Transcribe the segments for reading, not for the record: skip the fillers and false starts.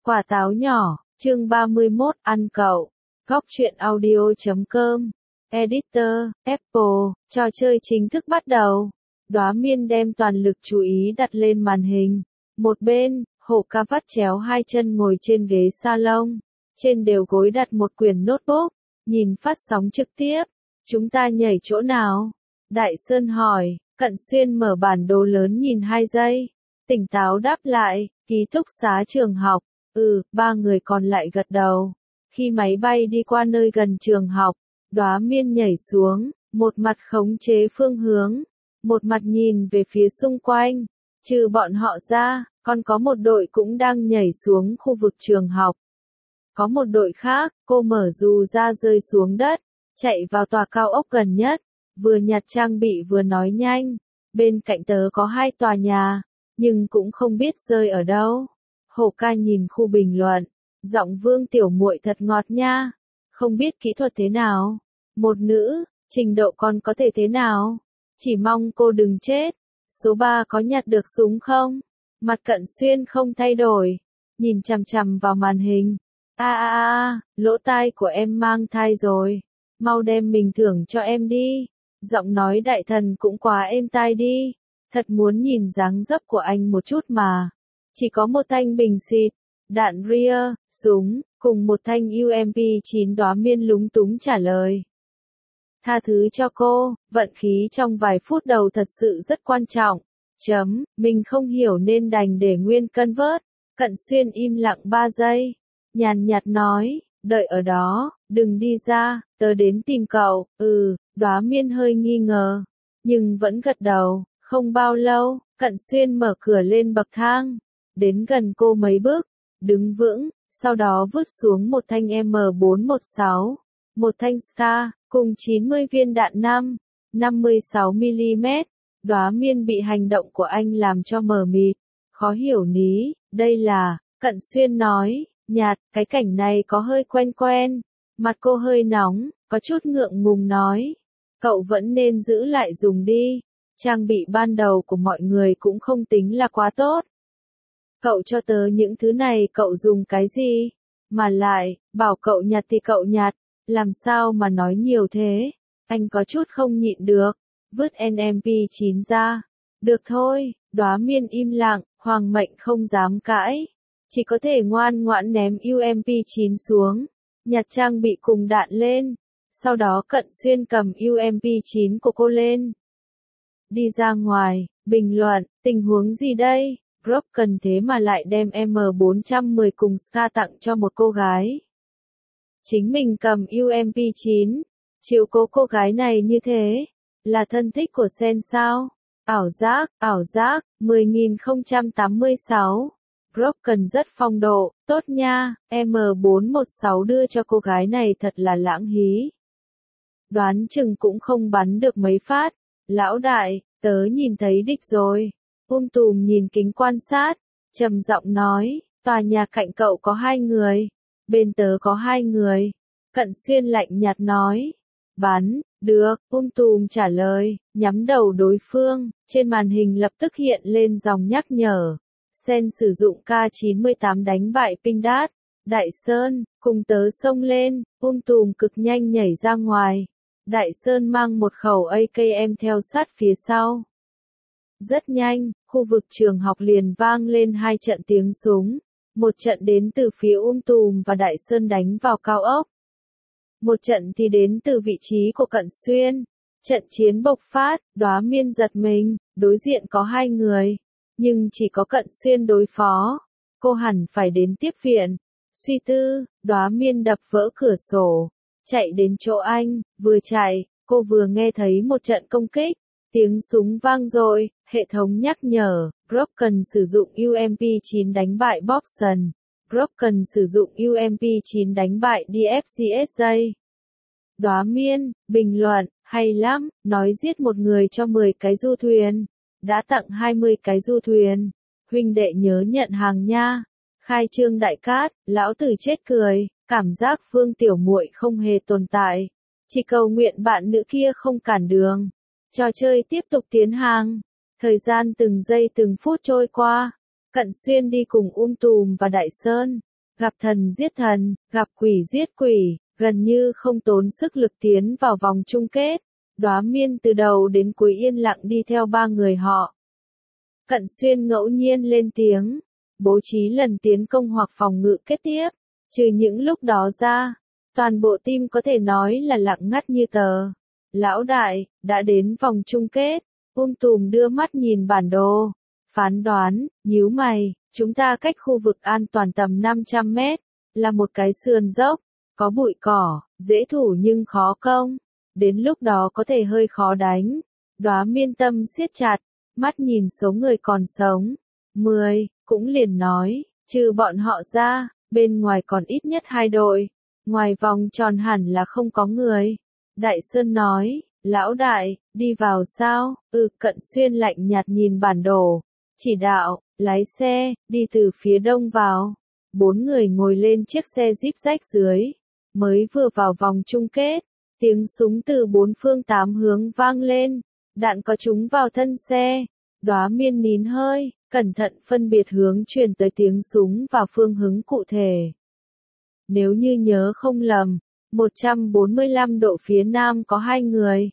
Quả táo nhỏ, chương 31, ăn cậu. Góc truyện audio.com. Editor, Apple, trò chơi chính thức bắt đầu. Đóa Miên đem toàn lực chú ý đặt lên màn hình. Một bên, Hổ Ca vắt chéo hai chân ngồi trên ghế salon. Trên đều gối đặt một quyển notebook, nhìn phát sóng trực tiếp. Chúng ta nhảy chỗ nào? Đại Sơn hỏi. Cận Xuyên mở bản đồ lớn nhìn 2 giây. Tỉnh táo đáp lại, ký túc xá trường học. Ba người còn lại gật đầu. Khi máy bay đi qua nơi gần trường học, Đóa Miên nhảy xuống, một mặt khống chế phương hướng, một mặt nhìn về phía xung quanh. Trừ bọn họ ra, còn có một đội cũng đang nhảy xuống khu vực trường học. Có một đội khác, cô mở dù ra rơi xuống đất, chạy vào tòa cao ốc gần nhất, vừa nhặt trang bị vừa nói nhanh. Bên cạnh tớ có 2 tòa nhà, nhưng cũng không biết rơi ở đâu. Hổ Ca nhìn khu bình luận, giọng Vương tiểu muội thật ngọt nha, không biết kỹ thuật thế nào, một nữ, trình độ còn có thể thế nào, chỉ mong cô đừng chết. Số 3 có nhặt được súng không? Mặt Cận Xuyên không thay đổi, nhìn chằm chằm vào màn hình. Lỗ tai của em mang thai rồi, mau đem mình thưởng cho em đi. Giọng nói Đại Thần cũng quá êm tai đi, thật muốn nhìn dáng dấp của anh một chút mà. Chỉ có một thanh bình xịt, đạn ria, súng, cùng một thanh UMP9. Đóa Miên lúng túng trả lời. Tha thứ cho cô, vận khí trong vài phút đầu thật sự rất quan trọng. Mình không hiểu nên đành để nguyên cân vớt. Cận Xuyên im lặng 3 giây. Nhàn nhạt nói, đợi ở đó, đừng đi ra, tớ đến tìm cậu. Đóa Miên hơi nghi ngờ, nhưng vẫn gật đầu. Không bao lâu, Cận Xuyên mở cửa lên bậc thang. Đến gần cô mấy bước, đứng vững, sau đó vứt xuống một thanh M416, một thanh Scar, cùng 90 viên đạn 56mm. Đóa Miên bị hành động của anh làm cho mờ mịt, khó hiểu ní, đây là, Cận Xuyên nói, nhạt, cái cảnh này có hơi quen quen. Mặt cô hơi nóng, có chút ngượng ngùng nói, cậu vẫn nên giữ lại dùng đi, trang bị ban đầu của mọi người cũng không tính là quá tốt. Cậu cho tớ những thứ này cậu dùng cái gì? Mà lại, bảo cậu nhặt thì cậu nhặt, làm sao mà nói nhiều thế? Anh có chút không nhịn được, vứt NMP9 ra. Được thôi, Đóa Miên im lặng, Hoàng Mệnh không dám cãi. Chỉ có thể ngoan ngoãn ném UMP9 xuống, nhặt trang bị cùng đạn lên. Sau đó Cận Xuyên cầm UMP9 của cô lên. Đi ra ngoài, bình luận, tình huống gì đây? Rock cần thế mà lại đem M410 cùng Scar tặng cho một cô gái. Chính mình cầm UMP9, chiếu cố cô gái này như thế, là thân thích của Sen sao? Ảo giác, 10.086. Rock cần rất phong độ, tốt nha, M416 đưa cho cô gái này thật là lãng hí. Đoán chừng cũng không bắn được mấy phát. Lão đại, tớ nhìn thấy địch rồi. Tùm nhìn kính quan sát, trầm giọng nói, tòa nhà cạnh cậu có 2 người, bên tớ có 2 người. Cận Xuyên lạnh nhạt nói, bắn, được, Tùm trả lời, nhắm đầu đối phương, trên màn hình lập tức hiện lên dòng nhắc nhở. Sen sử dụng K98 đánh bại Pindad. Đại Sơn, cùng tớ xông lên, Tùm cực nhanh nhảy ra ngoài. Đại Sơn mang một khẩu AKM theo sát phía sau. Rất nhanh, khu vực trường học liền vang lên 2 trận tiếng súng. Một trận đến từ phía Tùm và Đại Sơn đánh vào cao ốc. Một trận thì đến từ vị trí của Cận Xuyên. Trận chiến bộc phát, Đóa Miên giật mình, đối diện có 2 người. Nhưng chỉ có Cận Xuyên đối phó. Cô hẳn phải đến tiếp viện. Suy tư, Đóa Miên đập vỡ cửa sổ. Chạy đến chỗ anh, vừa chạy, cô vừa nghe thấy một trận công kích. Tiếng súng vang dội, hệ thống nhắc nhở, Broken sử dụng UMP9 đánh bại Bobson. Broken sử dụng UMP9 đánh bại DFCSJ. Đóa Miên, bình luận, hay lắm, nói giết một người cho 10 cái du thuyền. Đã tặng 20 cái du thuyền. Huynh đệ nhớ nhận hàng nha. Khai trương đại cát, lão tử chết cười, cảm giác Vương tiểu muội không hề tồn tại. Chỉ cầu nguyện bạn nữ kia không cản đường. Trò chơi tiếp tục tiến hành. Thời gian từng giây từng phút trôi qua. Cận Xuyên đi cùng Tùm và Đại Sơn. gặp thần giết thần, gặp quỷ giết quỷ, gần như không tốn sức lực tiến vào vòng chung kết. Đóa Miên từ đầu đến cuối yên lặng đi theo ba người họ. Cận Xuyên ngẫu nhiên lên tiếng, bố trí lần tiến công hoặc phòng ngự kết tiếp, trừ những lúc đó ra, toàn bộ team có thể nói là lặng ngắt như tờ. Lão đại, đã đến vòng chung kết, Tùm đưa mắt nhìn bản đồ, phán đoán, nhíu mày, chúng ta cách khu vực an toàn tầm 500 mét, là một cái sườn dốc, có bụi cỏ, dễ thủ nhưng khó công, đến lúc đó có thể hơi khó đánh. Đóa Miên tâm siết chặt, mắt nhìn số người còn sống, 10, cũng liền nói, trừ bọn họ ra, bên ngoài còn ít nhất 2 đội, ngoài vòng tròn hẳn là không có người. Đại Sơn nói, lão đại, đi vào sao? Cận Xuyên lạnh nhạt nhìn bản đồ, chỉ đạo, lái xe, đi từ phía đông vào. 4 người ngồi lên chiếc xe Jeep rách dưới, mới vừa vào vòng chung kết, tiếng súng từ 4 phương 8 hướng vang lên, đạn có trúng vào thân xe. Đóa Miên nín hơi, cẩn thận phân biệt hướng truyền tới tiếng súng và phương hướng cụ thể. Nếu như nhớ không lầm, 145 độ phía nam có 2 người,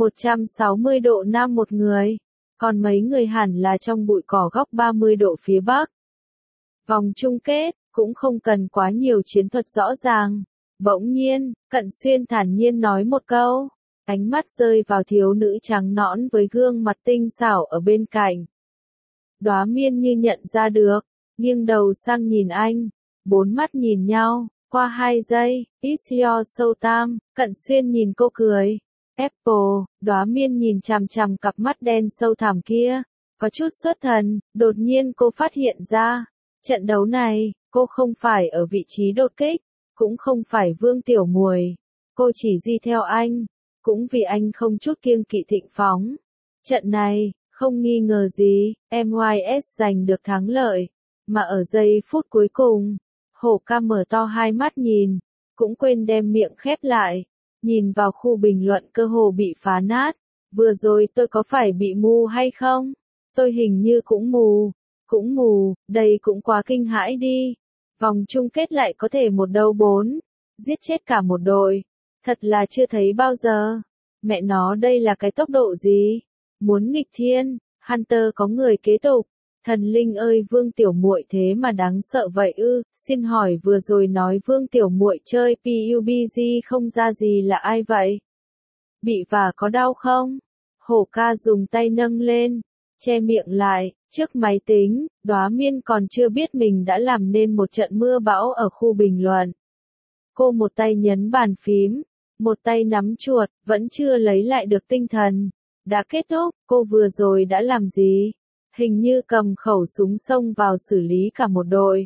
160 độ nam 1 người, còn mấy người hẳn là trong bụi cỏ góc 30 độ phía bắc. Vòng chung kết, cũng không cần quá nhiều chiến thuật rõ ràng. Bỗng nhiên, Cận Xuyên thản nhiên nói một câu, ánh mắt rơi vào thiếu nữ trắng nõn với gương mặt tinh xảo ở bên cạnh. Đóa Miên như nhận ra được, nghiêng đầu sang nhìn anh, 4 mắt nhìn nhau, qua 2 giây, it's your showtime, Cận Xuyên nhìn cô cười. Apple, Đóa Miên nhìn chằm chằm cặp mắt đen sâu thẳm kia, có chút xuất thần, đột nhiên cô phát hiện ra, trận đấu này, cô không phải ở vị trí đột kích, cũng không phải Vương Tiểu Muội, cô chỉ đi theo anh, cũng vì anh không chút kiêng kỵ thịnh phóng. Trận này, không nghi ngờ gì, MYS giành được thắng lợi, mà ở giây phút cuối cùng, Hổ Ca mở to hai mắt nhìn, cũng quên đem miệng khép lại, nhìn vào khu bình luận cơ hồ bị phá nát. Vừa rồi tôi có phải bị mù hay không? Tôi hình như cũng mù, đây cũng quá kinh hãi đi. Vòng chung kết lại có thể 1-4, giết chết cả một đội, thật là chưa thấy bao giờ. Mẹ nó đây là cái tốc độ gì? Muốn nghịch thiên, Hunter có người kế tục. Thần linh ơi, Vương Tiểu Muội thế mà đáng sợ vậy ư? Xin hỏi vừa rồi nói Vương Tiểu Muội chơi PUBG không ra gì là ai vậy? Bị vả có đau không? Hổ Ca dùng tay nâng lên, che miệng lại, trước máy tính, Đóa Miên còn chưa biết mình đã làm nên một trận mưa bão ở khu bình luận. Cô một tay nhấn bàn phím, một tay nắm chuột, vẫn chưa lấy lại được tinh thần. Đã kết thúc, cô vừa rồi đã làm gì? Hình như cầm khẩu súng xông vào xử lý cả một đội.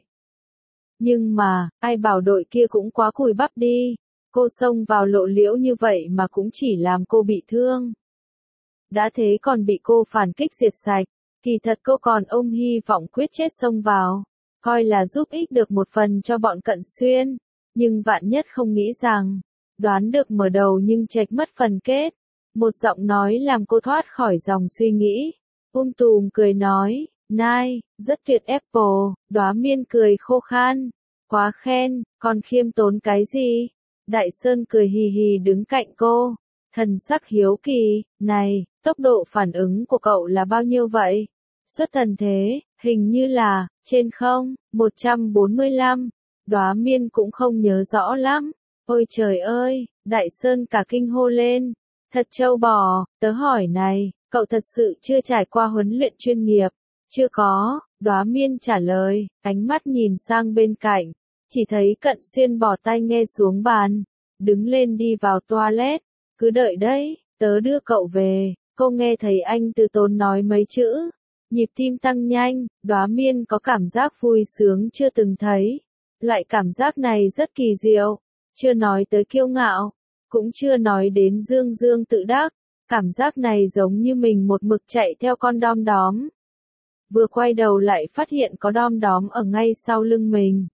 Nhưng mà, ai bảo đội kia cũng quá cùi bắp đi. Cô xông vào lộ liễu như vậy mà cũng chỉ làm cô bị thương. Đã thế còn bị cô phản kích diệt sạch. Kỳ thật cô còn ôm hy vọng quyết chết xông vào, coi là giúp ích được một phần cho bọn Cận Xuyên. Nhưng vạn nhất không nghĩ rằng, đoán được mở đầu nhưng chệch mất phần kết. Một giọng nói làm cô thoát khỏi dòng suy nghĩ. Tùm cười nói, Nai, rất tuyệt Apple. Đóa Miên cười khô khan, quá khen, còn khiêm tốn cái gì? Đại Sơn cười hì hì đứng cạnh cô, thần sắc hiếu kỳ, này, tốc độ phản ứng của cậu là bao nhiêu vậy? Xuất thần thế, hình như là, trên không, 145. Đóa Miên cũng không nhớ rõ lắm. Ôi trời ơi, Đại Sơn cả kinh hô lên. Thật trâu bò, tớ hỏi này, cậu thật sự chưa trải qua huấn luyện chuyên nghiệp? Chưa có, Đóa Miên trả lời, ánh mắt nhìn sang bên cạnh. Chỉ thấy Cận Xuyên bỏ tai nghe xuống bàn, đứng lên đi vào toilet. Cứ đợi đấy, tớ đưa cậu về. Cô nghe thấy anh từ tốn nói mấy chữ. Nhịp tim tăng nhanh, Đóa Miên có cảm giác vui sướng chưa từng thấy. Loại cảm giác này rất kỳ diệu. Chưa nói tới kiêu ngạo, cũng chưa nói đến dương dương tự đắc. Cảm giác này giống như mình một mực chạy theo con đom đóm. Vừa quay đầu lại phát hiện có đom đóm ở ngay sau lưng mình.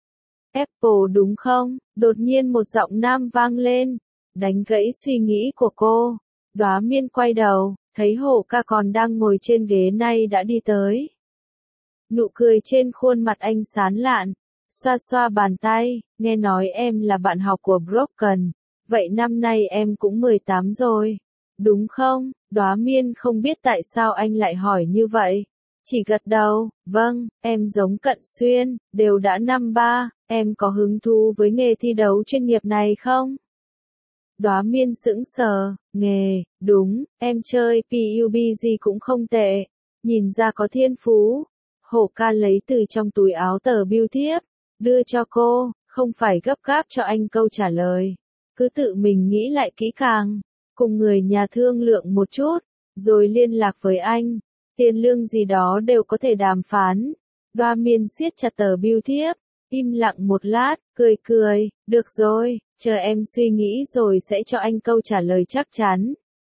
Apple đúng không? Đột nhiên một giọng nam vang lên, đánh gãy suy nghĩ của cô. Đóa Miên quay đầu, thấy Hổ Ca còn đang ngồi trên ghế nay đã đi tới. Nụ cười trên khuôn mặt anh sán lạn, xoa xoa bàn tay, nghe nói em là bạn học của Broken, vậy năm nay em cũng 18 rồi, đúng không? Đóa Miên không biết tại sao anh lại hỏi như vậy. Chỉ gật đầu, vâng, em giống Cận Xuyên, đều đã năm ba, em có hứng thú với nghề thi đấu chuyên nghiệp này không? Đóa Miên sững sờ, nghề, đúng, em chơi PUBG cũng không tệ, nhìn ra có thiên phú. Hổ ca lấy từ trong túi áo tờ bưu thiếp, đưa cho cô, không phải gấp gáp cho anh câu trả lời. Cứ tự mình nghĩ lại kỹ càng, cùng người nhà thương lượng một chút, rồi liên lạc với anh. Tiền lương gì đó đều có thể đàm phán. Đóa Miên siết chặt tờ bưu thiếp, im lặng một lát, cười cười, được rồi, chờ em suy nghĩ rồi sẽ cho anh câu trả lời chắc chắn.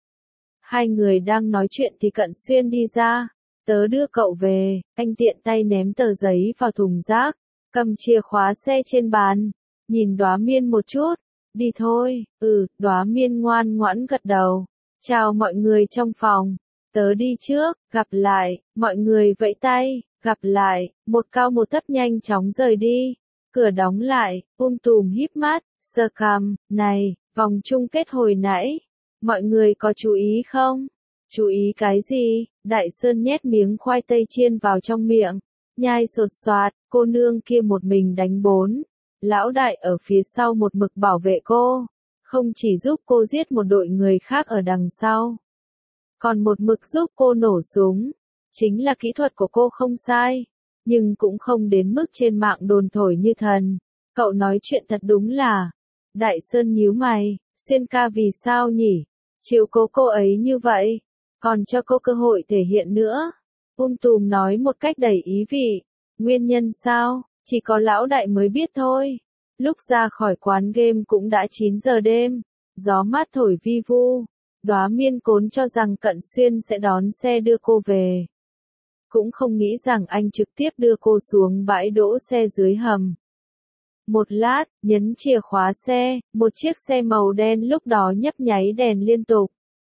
Hai người đang nói chuyện thì Cận Xuyên đi ra, tớ đưa cậu về, anh tiện tay ném tờ giấy vào thùng rác, cầm chìa khóa xe trên bàn, nhìn Đóa Miên một chút, đi thôi, Đóa Miên ngoan ngoãn gật đầu, chào mọi người trong phòng, tớ đi trước, gặp lại, mọi người vẫy tay, gặp lại, một cao một thấp nhanh chóng rời đi, cửa đóng lại, tùm híp mắt, sờ cằm, này, vòng chung kết hồi nãy, mọi người có chú ý không? Chú ý cái gì? Đại Sơn nhét miếng khoai tây chiên vào trong miệng, nhai sột soạt, cô nương kia một mình đánh 4. Lão đại ở phía sau một mực bảo vệ cô, không chỉ giúp cô giết một đội người khác ở đằng sau, còn một mực giúp cô nổ súng. Chính là kỹ thuật của cô không sai, nhưng cũng không đến mức trên mạng đồn thổi như thần. Cậu nói chuyện thật đúng là. Đại Sơn nhíu mày, Xuyên ca vì sao nhỉ? Chiếu cố cô ấy như vậy, còn cho cô cơ hội thể hiện nữa. Tùm nói một cách đầy ý vị. Nguyên nhân sao? Chỉ có lão đại mới biết thôi. Lúc ra khỏi quán game cũng đã 9 giờ đêm. Gió mát thổi vi vu. Đóa Miên cốn cho rằng Cận Xuyên sẽ đón xe đưa cô về. Cũng không nghĩ rằng anh trực tiếp đưa cô xuống bãi đỗ xe dưới hầm. Một lát, nhấn chìa khóa xe, một chiếc xe màu đen lúc đó nhấp nháy đèn liên tục.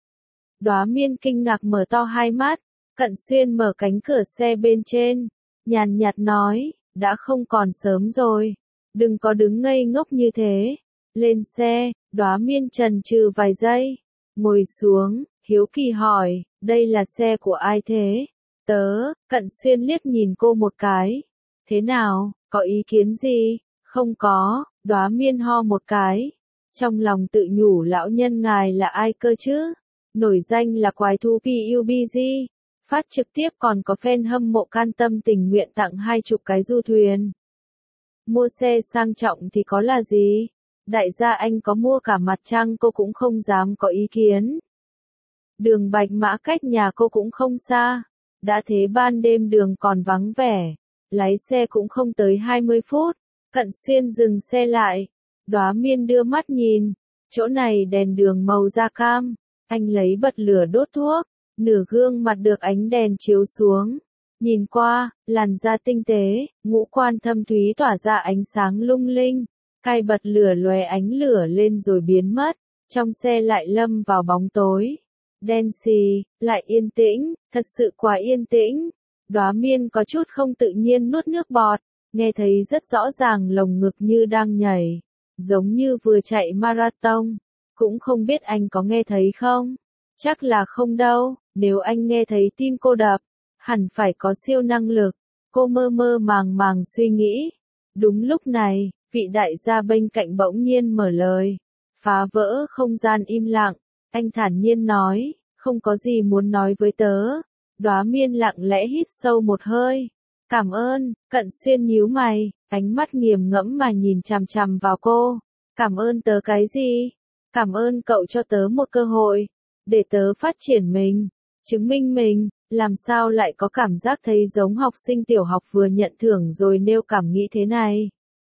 Đóa Miên kinh ngạc mở to hai mắt, Cận Xuyên mở cánh cửa xe bên trên, nhàn nhạt nói, đã không còn sớm rồi, đừng có đứng ngây ngốc như thế. Lên xe, Đóa Miên chần chừ vài giây, ngồi xuống, hiếu kỳ hỏi, đây là xe của ai thế? Tớ. Cận Xuyên liếc nhìn cô một cái. Thế nào, có ý kiến gì? Không có. Đóa Miên ho một cái. Trong lòng tự nhủ lão nhân ngài là ai cơ chứ? Nổi danh là quái thú PUBG. Phát trực tiếp còn có fan hâm mộ can tâm tình nguyện tặng 20 cái du thuyền. Mua xe sang trọng thì có là gì? Đại gia anh có mua cả mặt trăng cô cũng không dám có ý kiến. Đường Bạch Mã cách nhà cô cũng không xa. Đã thế ban đêm đường còn vắng vẻ. Lái xe cũng không tới 20 phút. Cận Xuyên dừng xe lại. Đóa Miên đưa mắt nhìn. Chỗ này đèn đường màu da cam. Anh lấy bật lửa đốt thuốc. Nửa gương mặt được ánh đèn chiếu xuống. Nhìn qua, làn da tinh tế, ngũ quan thâm thúy tỏa ra ánh sáng lung linh. Cài bật lửa lóe ánh lửa lên rồi biến mất. Trong xe lại lâm vào bóng tối. Đen xì, lại yên tĩnh, thật sự quá yên tĩnh. Đóa Miên có chút không tự nhiên nuốt nước bọt, nghe thấy rất rõ ràng lồng ngực như đang nhảy, giống như vừa chạy marathon. Cũng không biết anh có nghe thấy không? Chắc là không đâu, nếu anh nghe thấy tim cô đập, hẳn phải có siêu năng lực. Cô mơ mơ màng màng suy nghĩ. Đúng lúc này, vị đại gia bên cạnh bỗng nhiên mở lời, phá vỡ không gian im lặng. Anh thản nhiên nói, không có gì muốn nói với tớ. Đóa Miên lặng lẽ hít sâu một hơi. Cảm ơn. Cận Xuyên nhíu mày, ánh mắt nghiền ngẫm mà nhìn chằm chằm vào cô. Cảm ơn tớ cái gì? Cảm ơn cậu cho tớ một cơ hội, để tớ phát triển mình, chứng minh mình. Làm sao lại có cảm giác thấy giống học sinh tiểu học vừa nhận thưởng rồi nêu cảm nghĩ thế này?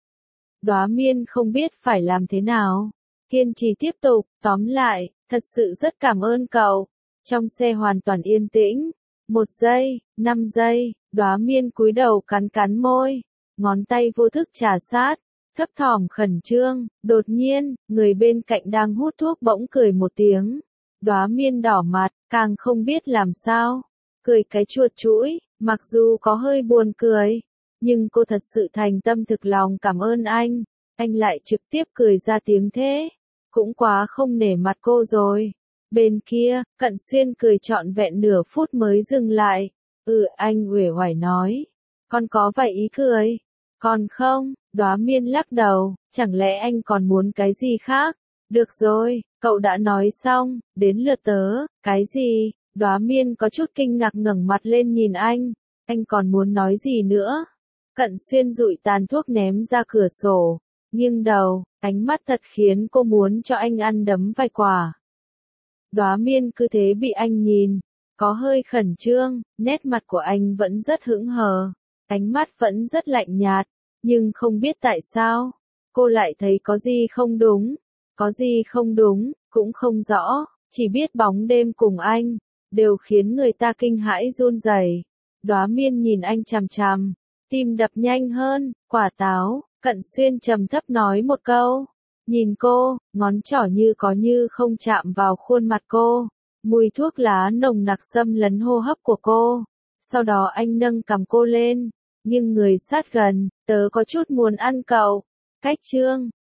Đóa Miên không biết phải làm thế nào. Kiên trì tiếp tục, tóm lại, thật sự rất cảm ơn cậu. Trong xe hoàn toàn yên tĩnh. 1 giây, 5 giây, Đóa Miên cúi đầu cắn cắn môi. Ngón tay vô thức trà sát, thấp thỏm khẩn trương. Đột nhiên, người bên cạnh đang hút thuốc bỗng cười một tiếng. Đóa Miên đỏ mặt, càng không biết làm sao. Cười cái chuột chũi, mặc dù có hơi buồn cười, Nhưng cô thật sự thành tâm thực lòng cảm ơn anh. Anh lại trực tiếp cười ra tiếng thế. Cũng quá không nể mặt cô rồi. Bên kia, Cận Xuyên cười trọn vẹn nửa phút mới dừng lại. Anh uể oải nói. Con có vậy ý cười. Còn không, Đóa Miên lắc đầu, chẳng lẽ anh còn muốn cái gì khác? Được rồi, cậu đã nói xong, đến lượt tớ, cái gì? Đóa Miên có chút kinh ngạc ngẩng mặt lên nhìn anh còn muốn nói gì nữa? Cận Xuyên dụi tàn thuốc ném ra cửa sổ, nghiêng đầu, ánh mắt thật khiến cô muốn cho anh ăn đấm vài quả. Đóa Miên cứ thế bị anh nhìn, có hơi khẩn trương, nét mặt của anh vẫn rất hững hờ, ánh mắt vẫn rất lạnh nhạt, nhưng không biết tại sao, cô lại thấy có gì không đúng, cũng không rõ, chỉ biết bóng đêm cùng anh, đều khiến người ta kinh hãi run rẩy. Đóa Miên nhìn anh chằm chằm, tim đập nhanh hơn, quả táo, Cận Xuyên trầm thấp nói một câu. Nhìn cô, ngón trỏ như có như không chạm vào khuôn mặt cô. Mùi thuốc lá nồng nặc xâm lấn hô hấp của cô. Sau đó anh nâng cằm cô lên, nghiêng người sát gần, tớ có chút muốn ăn cậu. Cách chương